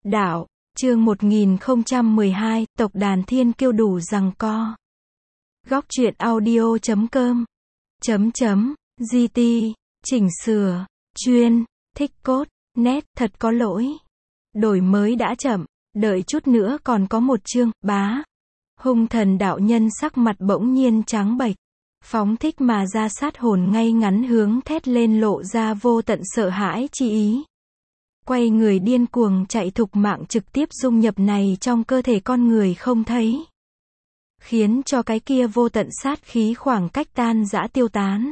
Đạo, chương 1012, tộc đàn thiên kiêu đủ giằng co. Góc truyện audio.com GT, chỉnh sửa, chuyên, thích cốt, nét, thật có lỗi. Đổi mới đã chậm, đợi chút nữa còn có một chương, bá. Hung thần đạo nhân sắc mặt bỗng nhiên trắng bệch, phóng thích mà ra sát hồn ngay ngắn hướng thét lên lộ ra vô tận sợ hãi chi ý. Quay người điên cuồng chạy thục mạng trực tiếp dung nhập này trong cơ thể con người không thấy. Khiến cho cái kia vô tận sát khí khoảng cách tan rã tiêu tán.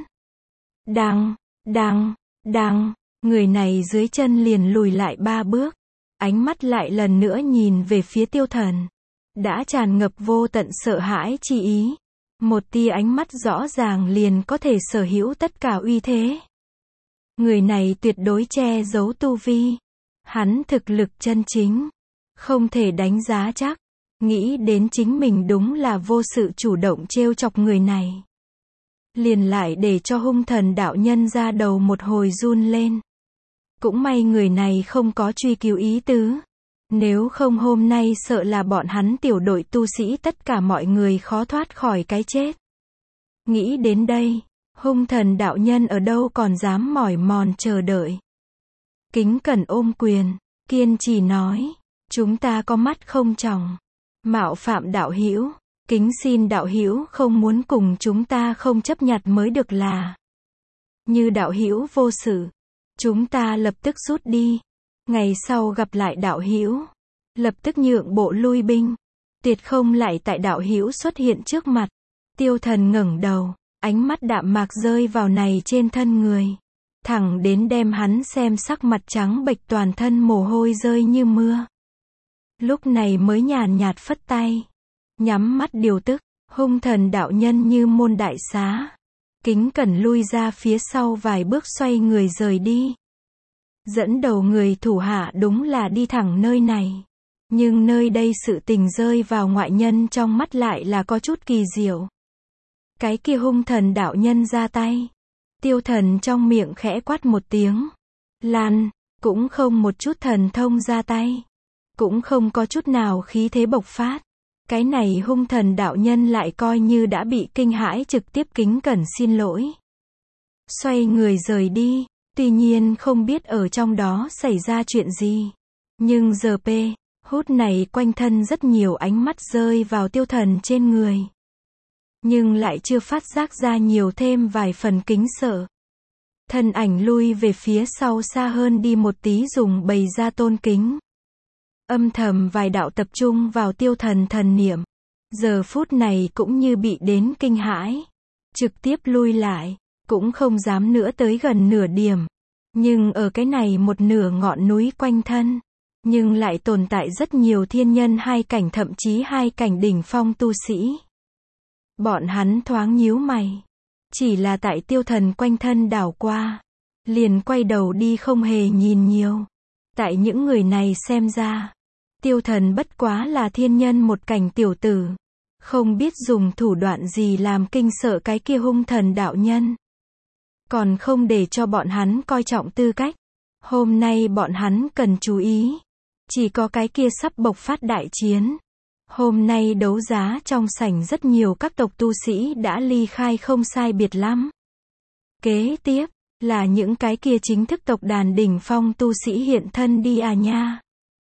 Đằng, người này dưới chân liền lùi lại 3 bước. Ánh mắt lại lần nữa nhìn về phía tiêu thần. Đã tràn ngập vô tận sợ hãi chi ý. Một tia ánh mắt rõ ràng liền có thể sở hữu tất cả uy thế. Người này tuyệt đối che giấu tu vi. Hắn thực lực chân chính. Không thể đánh giá chắc. Nghĩ đến chính mình đúng là vô sự chủ động trêu chọc người này. Liền lại để cho hung thần đạo nhân ra đầu một hồi run lên. Cũng may người này không có truy cứu ý tứ. Nếu không hôm nay sợ là bọn hắn tiểu đội tu sĩ tất cả mọi người khó thoát khỏi cái chết. Nghĩ đến đây, hung thần đạo nhân ở đâu còn dám mỏi mòn chờ đợi. Kính cẩn ôm quyền, kiên trì nói, chúng ta có mắt không tròng, mạo phạm đạo hữu, kính xin đạo hữu không muốn cùng chúng ta không chấp nhặt mới được là. Như đạo hữu vô sự, chúng ta lập tức rút đi, ngày sau gặp lại đạo hữu, lập tức nhượng bộ lui binh, tuyệt không lại tại đạo hữu xuất hiện trước mặt. Tiêu thần ngẩng đầu, ánh mắt đạm mạc rơi vào này trên thân người. Thẳng đến đem hắn xem sắc mặt trắng bệch toàn thân mồ hôi rơi như mưa. Lúc này mới nhàn nhạt phất tay. Nhắm mắt điều tức, hung thần đạo nhân như môn đại xá. Kính cẩn lui ra phía sau vài bước xoay người rời đi. Dẫn đầu người thủ hạ đúng là đi thẳng nơi này. Nhưng nơi đây sự tình rơi vào ngoại nhân trong mắt lại là có chút kỳ diệu. Cái kia hung thần đạo nhân ra tay. Tiêu thần trong miệng khẽ quát một tiếng. Lan, cũng không một chút thần thông ra tay. Cũng không có chút nào khí thế bộc phát. Cái này hung thần đạo nhân lại coi như đã bị kinh hãi trực tiếp kính cẩn xin lỗi. Xoay người rời đi, tuy nhiên không biết ở trong đó xảy ra chuyện gì. Nhưng giờ hút này quanh thân rất nhiều ánh mắt rơi vào tiêu thần trên người. Nhưng lại chưa phát giác ra nhiều thêm vài phần kính sợ. Thân ảnh lui về phía sau xa hơn đi một tí dùng bày ra tôn kính. Âm thầm vài đạo tập trung vào tiêu thần thần niệm. Giờ phút này cũng như bị đến kinh hãi. Trực tiếp lui lại, cũng không dám nữa tới gần nửa điểm. Nhưng ở cái này một nửa ngọn núi quanh thân. Nhưng lại tồn tại rất nhiều thiên nhân 2 cảnh thậm chí 2 cảnh đỉnh phong tu sĩ. Bọn hắn thoáng nhíu mày. Chỉ là tại tiêu thần quanh thân đảo qua. Liền quay đầu đi không hề nhìn nhiều. Tại những người này xem ra. Tiêu thần bất quá là thiên nhân một cảnh tiểu tử. Không biết dùng thủ đoạn gì làm kinh sợ cái kia hung thần đạo nhân. Còn không để cho bọn hắn coi trọng tư cách. Hôm nay bọn hắn cần chú ý. Chỉ có cái kia sắp bộc phát đại chiến. Hôm nay đấu giá trong sảnh rất nhiều các tộc tu sĩ đã ly khai không sai biệt lắm. Kế tiếp, là những cái kia chính thức tộc đàn đỉnh phong tu sĩ hiện thân đi à nha.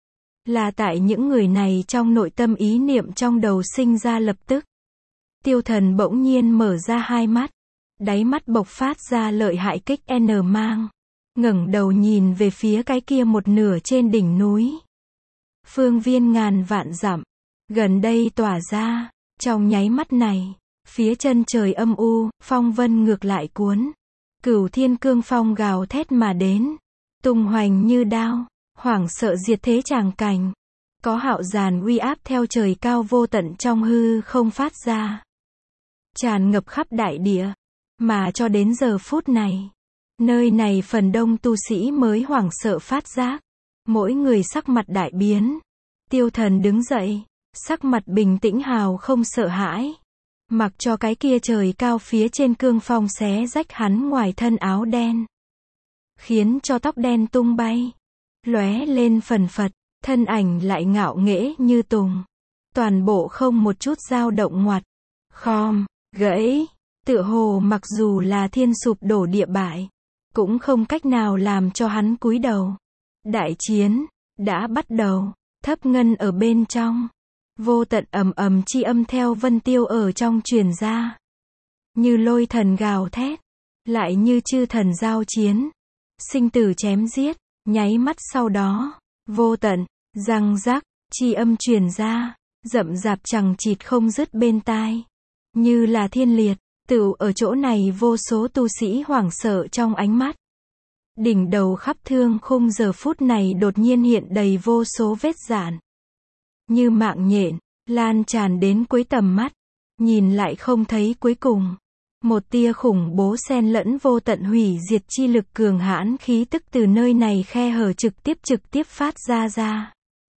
Là tại những người này trong nội tâm ý niệm trong đầu sinh ra lập tức. Tiêu thần bỗng nhiên mở ra hai mắt. Đáy mắt bộc phát ra lợi hại kích N mang. Ngẩng đầu nhìn về phía cái kia một nửa trên đỉnh núi. Phương viên ngàn vạn dặm. Gần đây tỏa ra, trong nháy mắt này, phía chân trời âm u, phong vân ngược lại cuốn. Cửu thiên cương phong gào thét mà đến. Tung hoành như đao, hoảng sợ diệt thế tràng cảnh. Có hạo dàn uy áp theo trời cao vô tận trong hư không phát ra. Tràn ngập khắp đại địa. Mà cho đến giờ phút này, nơi này phần đông tu sĩ mới hoảng sợ phát giác. Mỗi người sắc mặt đại biến. Tiêu thần đứng dậy. Sắc mặt bình tĩnh hào không sợ hãi. Mặc cho cái kia trời cao phía trên cương phong xé rách hắn ngoài thân áo đen. Khiến cho tóc đen tung bay. Lóe lên phần phật. thân ảnh lại ngạo nghễ như tùng. Toàn bộ không một chút dao động ngoặt, khom, gãy, tựa hồ mặc dù là thiên sụp đổ địa bại, cũng không cách nào làm cho hắn cúi đầu. Đại chiến đã bắt đầu, thấp ngân ở bên trong. Vô tận ầm ầm chi âm theo vân tiêu ở trong truyền ra. Như lôi thần gào thét, lại như chư thần giao chiến. Sinh tử chém giết, nháy mắt sau đó, vô tận, răng rắc, chi âm truyền ra, rậm rạp chằng chịt không dứt bên tai. Như là thiên liệt, tựu ở chỗ này vô số tu sĩ hoảng sợ trong ánh mắt. Đỉnh đầu khắp thương khung giờ phút này đột nhiên hiện đầy vô số vết rạn. Như mạng nhện, lan tràn đến cuối tầm mắt, nhìn lại không thấy cuối cùng. Một tia khủng bố xen lẫn vô tận hủy diệt chi lực cường hãn khí tức từ nơi này khe hở trực tiếp phát ra.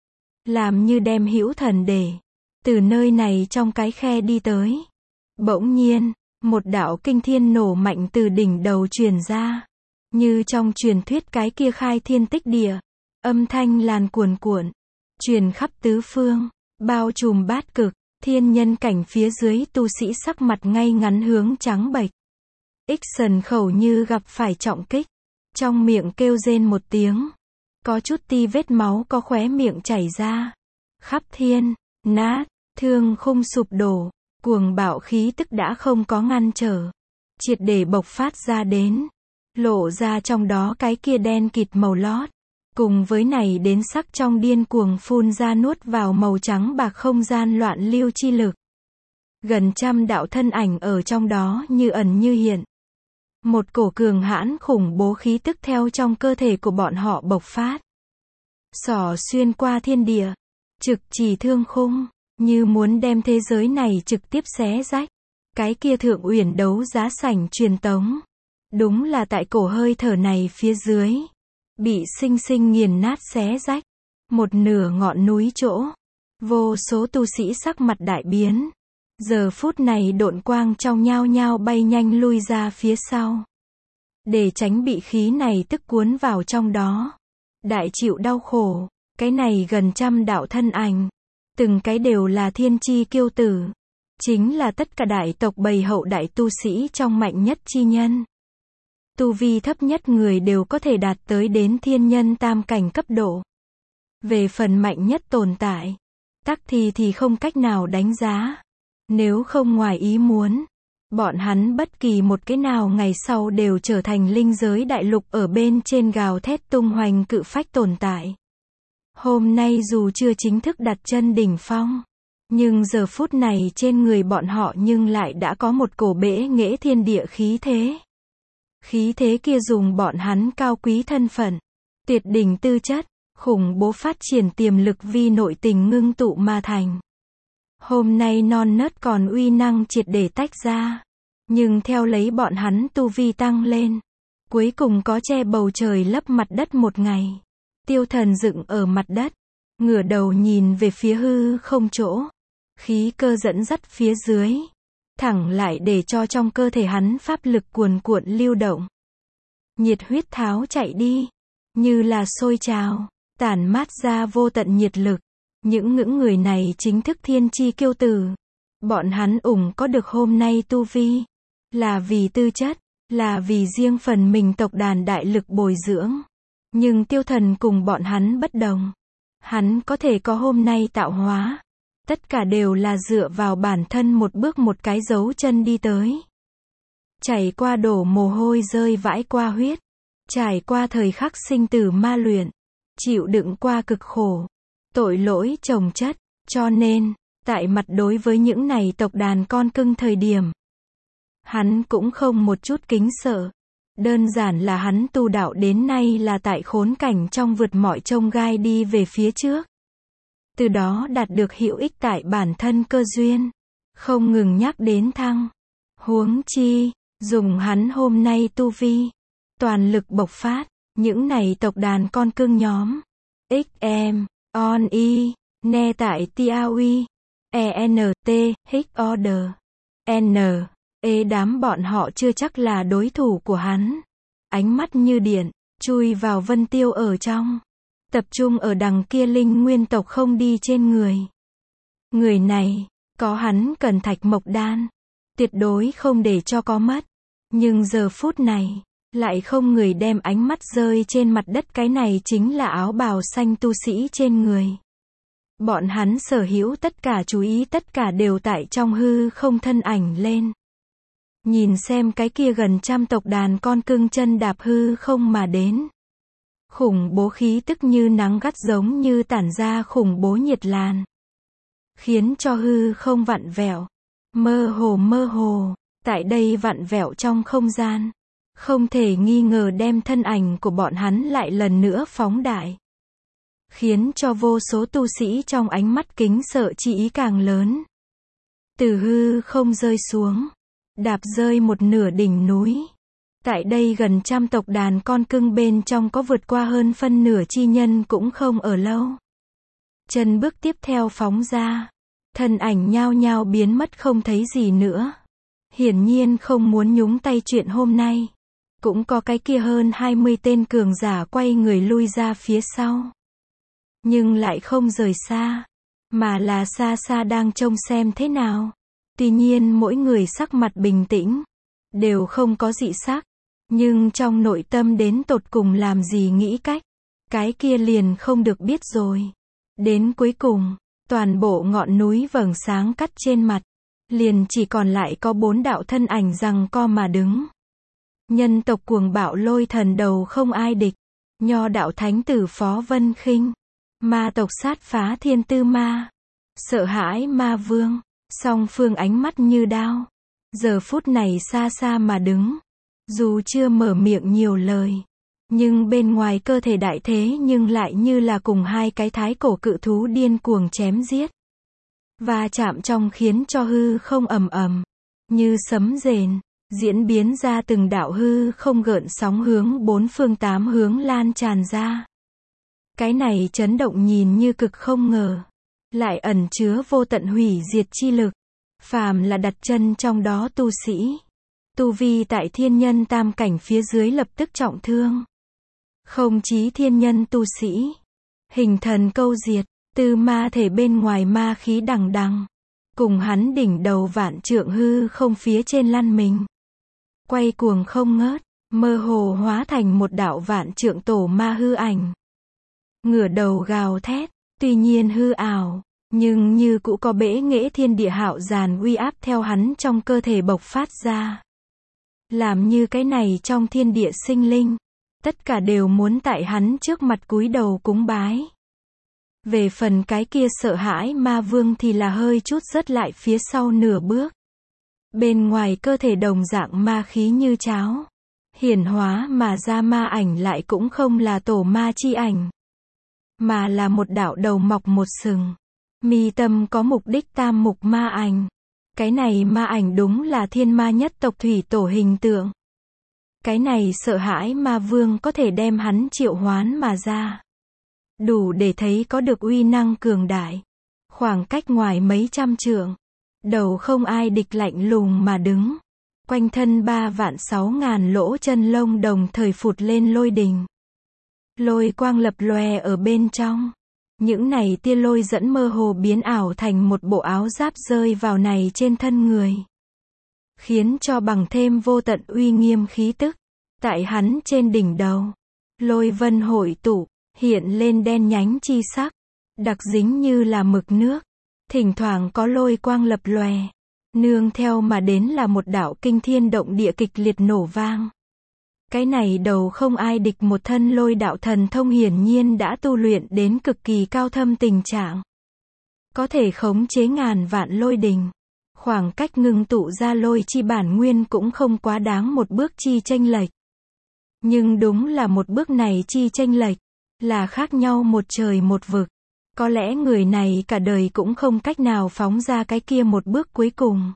Làm như đem hữu thần để, từ nơi này trong cái khe đi tới. Bỗng nhiên, một đạo kinh thiên nổ mạnh từ đỉnh đầu truyền ra. Như trong truyền thuyết cái kia khai thiên tích địa, âm thanh làn cuồn cuộn, truyền khắp tứ phương, bao trùm bát cực, thiên nhân cảnh phía dưới tu sĩ sắc mặt ngay ngắn hướng trắng bệch. Ixon khẩu như gặp phải trọng kích, trong miệng kêu rên một tiếng, có chút ti vết máu có khóe miệng chảy ra. Khắp thiên, nát, thương khung sụp đổ, cuồng bạo khí tức đã không có ngăn trở, triệt để bộc phát ra đến. Lộ ra trong đó cái kia đen kịt màu lót, cùng với này đến sắc trong điên cuồng phun ra nuốt vào màu trắng bạc không gian loạn lưu chi lực. Gần trăm đạo thân ảnh ở trong đó như ẩn như hiện. Một cổ cường hãn khủng bố khí tức theo trong cơ thể của bọn họ bộc phát. Xỏ xuyên qua thiên địa, trực chỉ thương khung, như muốn đem thế giới này trực tiếp xé rách. Cái kia thượng uyển đấu giá sảnh truyền tống. Đúng là tại cổ hơi thở này phía dưới, bị sinh sinh nghiền nát xé rách. Một nửa ngọn núi chỗ, vô số tu sĩ sắc mặt đại biến. Giờ phút này độn quang trong nhao nhao bay nhanh lui ra phía sau. Để tránh bị khí này tức cuốn vào trong đó. Đại chịu đau khổ, cái này gần trăm đạo thân ảnh. Từng cái đều là thiên chi kiêu tử. Chính là tất cả đại tộc bầy hậu đại tu sĩ trong mạnh nhất chi nhân. Tu vi thấp nhất người đều có thể đạt tới đến thiên nhân tam cảnh cấp độ. Về phần mạnh nhất tồn tại, tắc thì không cách nào đánh giá. Nếu không ngoài ý muốn, bọn hắn bất kỳ một cái nào ngày sau đều trở thành linh giới đại lục ở bên trên gào thét tung hoành cự phách tồn tại. Hôm nay dù chưa chính thức đặt chân đỉnh phong, nhưng giờ phút này trên người bọn họ nhưng lại đã có một cổ bẽ nghễ thiên địa khí thế. Khí thế kia dùng bọn hắn cao quý thân phận, tuyệt đỉnh tư chất, khủng bố phát triển tiềm lực vi nội tình ngưng tụ mà thành. Hôm nay non nớt còn uy năng triệt để tách ra, nhưng theo lấy bọn hắn tu vi tăng lên, cuối cùng có che bầu trời lấp mặt đất một ngày. Tiêu Thần dựng ở mặt đất, ngửa đầu nhìn về phía hư không chỗ, khí cơ dẫn dắt phía dưới, thẳng lại để cho trong cơ thể hắn pháp lực cuồn cuộn lưu động. Nhiệt huyết tháo chạy đi, như là sôi trào, tản mát ra vô tận nhiệt lực. Những người này chính thức thiên chi kiêu tử. Bọn hắn có được hôm nay tu vi, là vì tư chất, là vì riêng phần mình tộc đàn đại lực bồi dưỡng. Nhưng Tiêu Thần cùng bọn hắn bất đồng. Hắn có thể có hôm nay tạo hóa. Tất cả đều là dựa vào bản thân một bước một cái dấu chân đi tới. Chảy qua đổ mồ hôi rơi vãi qua huyết. Trải qua thời khắc sinh tử ma luyện. Chịu đựng qua cực khổ. Tội lỗi chồng chất. Cho nên, tại mặt đối với những này tộc đàn con cưng thời điểm, hắn cũng không một chút kính sợ. Đơn giản là hắn tu đạo đến nay là tại khốn cảnh trong vượt mọi chông gai đi về phía trước. Từ đó đạt được hữu ích tại bản thân cơ duyên. Không ngừng nhắc đến thăng. Huống chi, dùng hắn hôm nay tu vi. Toàn lực bộc phát. Những này tộc đàn con cưng nhóm. XM, on y, ne tại tiaui. ENT, hic order. N. Đám bọn họ chưa chắc là đối thủ của hắn. Ánh mắt như điện, chui vào Vân Tiêu ở trong. tập trung ở đằng kia linh nguyên tộc không đi trên người. Người này, có hắn cần thạch mộc đan, tuyệt đối không để cho có mất. Nhưng giờ phút này, lại không người đem ánh mắt rơi trên mặt đất, cái này chính là áo bào xanh tu sĩ trên người. Bọn hắn sở hữu tất cả chú ý tất cả đều tại trong hư không thân ảnh lên. Nhìn xem cái kia gần trăm tộc đàn con cưng chân đạp hư không mà đến. Khủng bố khí tức như nắng gắt giống như tản ra khủng bố nhiệt làn. Khiến cho hư không vặn vẹo. Mơ hồ, tại đây vặn vẹo trong không gian. Không thể nghi ngờ đem thân ảnh của bọn hắn lại lần nữa phóng đại. Khiến cho vô số tu sĩ trong ánh mắt kính sợ chi ý càng lớn. Từ hư không rơi xuống. Đạp rơi một nửa đỉnh núi. Tại đây gần trăm tộc đàn con cưng bên trong có vượt qua hơn phân nửa chi nhân cũng không ở lâu. Chân bước tiếp theo phóng ra. Thân ảnh nhao nhao biến mất không thấy gì nữa. Hiển nhiên không muốn nhúng tay chuyện hôm nay. Cũng có cái kia hơn 20 tên cường giả quay người lui ra phía sau. Nhưng lại không rời xa. Mà là xa xa đang trông xem thế nào. Tuy nhiên mỗi người sắc mặt bình tĩnh. Đều không có dị sắc. Nhưng trong nội tâm đến tột cùng làm gì nghĩ cách. Cái kia liền không được biết rồi. Đến cuối cùng, toàn bộ ngọn núi vầng sáng cắt trên mặt. Liền chỉ còn lại có 4 đạo thân ảnh giằng co mà đứng. Nhân tộc cuồng bạo lôi thần đầu không ai địch. Nho đạo thánh tử Phó Vân Khinh. Ma tộc sát phá thiên tư ma. Sợ hãi ma vương. Song phương ánh mắt như đao. Giờ phút này xa xa mà đứng. Dù chưa mở miệng nhiều lời. Nhưng bên ngoài cơ thể đại thế nhưng lại như là cùng hai cái thái cổ cự thú điên cuồng chém giết. Và chạm trong khiến cho hư không ầm ầm. Như sấm rền. Diễn biến ra từng đạo hư không gợn sóng hướng 4 phương 8 hướng lan tràn ra. Cái này chấn động nhìn như cực không ngờ. Lại ẩn chứa vô tận hủy diệt chi lực. Phàm là đặt chân trong đó tu sĩ. Tu vi tại thiên nhân tam cảnh phía dưới lập tức trọng thương. Không chí thiên nhân tu sĩ. Hình thần câu diệt. Tư ma thể bên ngoài ma khí đằng đằng. Cùng hắn đỉnh đầu vạn trượng hư không phía trên lăn mình. Quay cuồng không ngớt. Mơ hồ hóa thành một đạo vạn trượng tổ ma hư ảnh. Ngửa đầu gào thét. Tuy nhiên hư ảo. Nhưng như cũ có bẽ nghệ thiên địa hạo giàn uy áp theo hắn trong cơ thể bộc phát ra. Làm như cái này trong thiên địa sinh linh. Tất cả đều muốn tại hắn trước mặt cúi đầu cúng bái. Về phần cái kia sợ hãi ma vương thì là hơi chút rớt lại phía sau nửa bước. Bên ngoài cơ thể đồng dạng ma khí như cháo. Hiển hóa mà ra ma ảnh lại cũng không là tổ ma chi ảnh. Mà là một đạo đầu mọc một sừng. Mi tâm có mục đích tam mục ma ảnh. Cái này ma ảnh đúng là thiên ma nhất tộc thủy tổ hình tượng. Cái này sợ hãi ma vương có thể đem hắn triệu hoán mà ra. Đủ để thấy có được uy năng cường đại. Khoảng cách ngoài mấy trăm trượng. Đầu không ai địch lạnh lùng mà đứng. Quanh thân 3.600.000 lỗ chân lông đồng thời phụt lên lôi đình. Lôi quang lập lòe ở bên trong. Những này tia lôi dẫn mơ hồ biến ảo thành một bộ áo giáp rơi vào này trên thân người. Khiến cho bằng thêm vô tận uy nghiêm khí tức. Tại hắn trên đỉnh đầu. Lôi vân hội tụ, hiện lên đen nhánh chi sắc. Đặc dính như là mực nước. Thỉnh thoảng có lôi quang lập lòe. Nương theo mà đến là một đạo kinh thiên động địa kịch liệt nổ vang. Cái này đầu không ai địch một thân lôi đạo thần thông hiển nhiên đã tu luyện đến cực kỳ cao thâm tình trạng. Có thể khống chế ngàn vạn lôi đình. Khoảng cách ngưng tụ ra lôi chi bản nguyên cũng không quá đáng một bước chi chênh lệch. Nhưng đúng là một bước này chi chênh lệch. Là khác nhau một trời một vực. Có lẽ người này cả đời cũng không cách nào phóng ra cái kia một bước cuối cùng.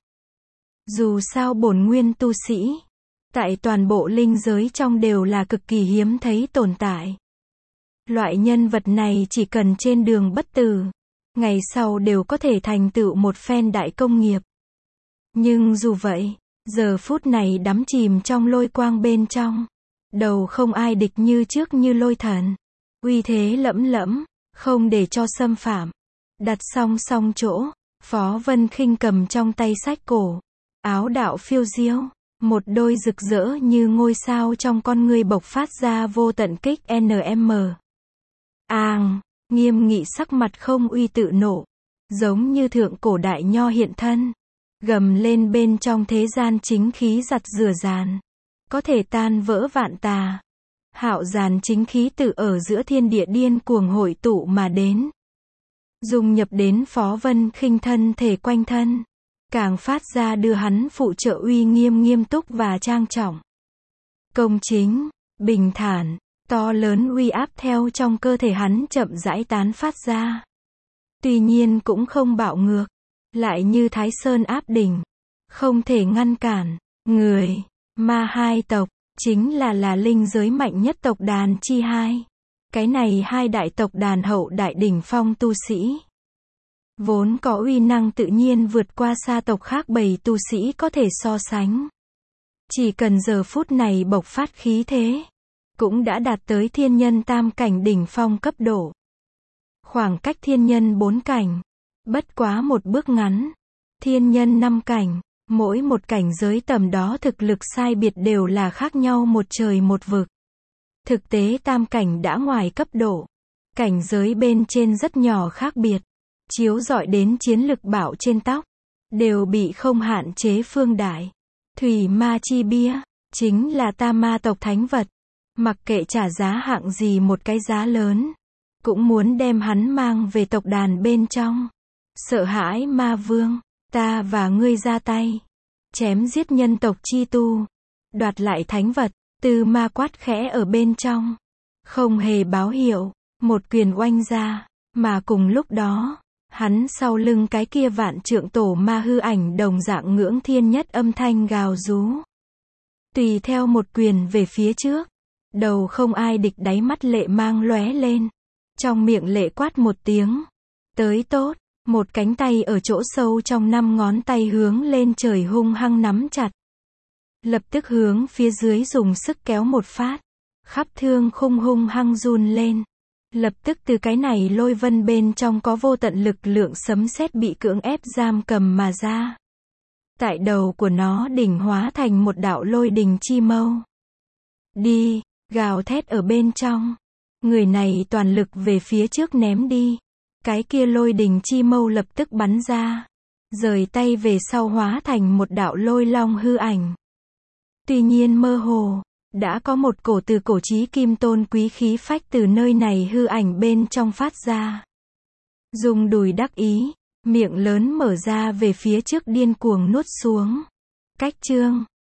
Dù sao bổn nguyên tu sĩ. Tại toàn bộ linh giới trong đều là cực kỳ hiếm thấy tồn tại. Loại nhân vật này chỉ cần trên đường bất tử. Ngày sau đều có thể thành tựu một phen đại công nghiệp. Nhưng dù vậy, giờ phút này đắm chìm trong lôi quang bên trong. Đầu không ai địch như trước như lôi thần. uy thế lẫm lẫm, không để cho xâm phạm. Đặt song song chỗ, Phó Vân Khinh cầm trong tay sách cổ, áo đạo phiêu diêu, một đôi rực rỡ như ngôi sao trong con ngươi bộc phát ra vô tận kích NM. Nghiêm nghị sắc mặt không uy tự nộ, giống như thượng cổ đại nho hiện thân, gầm lên bên trong thế gian chính khí giặt rửa dàn, có thể tan vỡ vạn tà. Hạo dàn chính khí tự ở giữa thiên địa điên cuồng hội tụ mà đến, dung nhập đến Phó Vân Khinh thân thể quanh thân, càng phát ra đưa hắn phụ trợ uy nghiêm nghiêm túc và trang trọng. Công chính, bình thản, to lớn uy áp theo trong cơ thể hắn chậm rãi tán phát ra. Tuy nhiên cũng không bạo ngược, lại như Thái Sơn áp đỉnh, không thể ngăn cản. Người, ma hai tộc, chính là linh giới mạnh nhất tộc đàn chi hai. Cái này hai đại tộc đàn hậu đại đỉnh phong tu sĩ, vốn có uy năng tự nhiên vượt qua xa tộc khác bầy tu sĩ có thể so sánh. Chỉ cần giờ phút này bộc phát khí thế, cũng đã đạt tới thiên nhân tam cảnh đỉnh phong cấp độ. Khoảng cách thiên nhân 4 cảnh, bất quá một bước ngắn. Thiên nhân 5 cảnh, mỗi một cảnh giới tầm đó thực lực sai biệt đều là khác nhau một trời một vực. Thực tế tam cảnh đã ngoài cấp độ, cảnh giới bên trên rất nhỏ khác biệt, chiếu rọi đến chiến lực bảo trên tóc, đều bị không hạn chế phương đại. Thủy ma chi bia, chính là ta ma tộc thánh vật, mặc kệ trả giá hạng gì một cái giá lớn, cũng muốn đem hắn mang về tộc đàn bên trong. Sợ hãi ma vương, ta và ngươi ra tay, chém giết nhân tộc chi tu, đoạt lại thánh vật. Tư ma quát khẽ ở bên trong, không hề báo hiệu, một quyền oanh ra, mà cùng lúc đó, hắn sau lưng cái kia vạn trượng tổ ma hư ảnh đồng dạng ngưỡng thiên nhất âm thanh gào rú. Tùy theo một quyền về phía trước, đầu không ai địch đáy mắt lệ mang lóe lên, trong miệng lệ quát một tiếng, tới tốt, một cánh tay ở chỗ sâu trong 5 ngón tay hướng lên trời hung hăng nắm chặt. Lập tức hướng phía dưới dùng sức kéo một phát, khắp thương khung hung hăng run lên. Lập tức từ cái này lôi vân bên trong có vô tận lực lượng sấm sét bị cưỡng ép giam cầm mà ra. Tại đầu của nó đỉnh hóa thành một đạo lôi đình chi mâu. Đi, gào thét ở bên trong. Người này toàn lực về phía trước ném đi. Cái kia lôi đình chi mâu lập tức bắn ra, rời tay về sau hóa thành một đạo lôi long hư ảnh. Tuy nhiên mơ hồ, đã có một cổ từ cổ chí kim tôn quý khí phách từ nơi này hư ảnh bên trong phát ra. Dùng đùi đắc ý, miệng lớn mở ra về phía trước điên cuồng nuốt xuống. Cách chương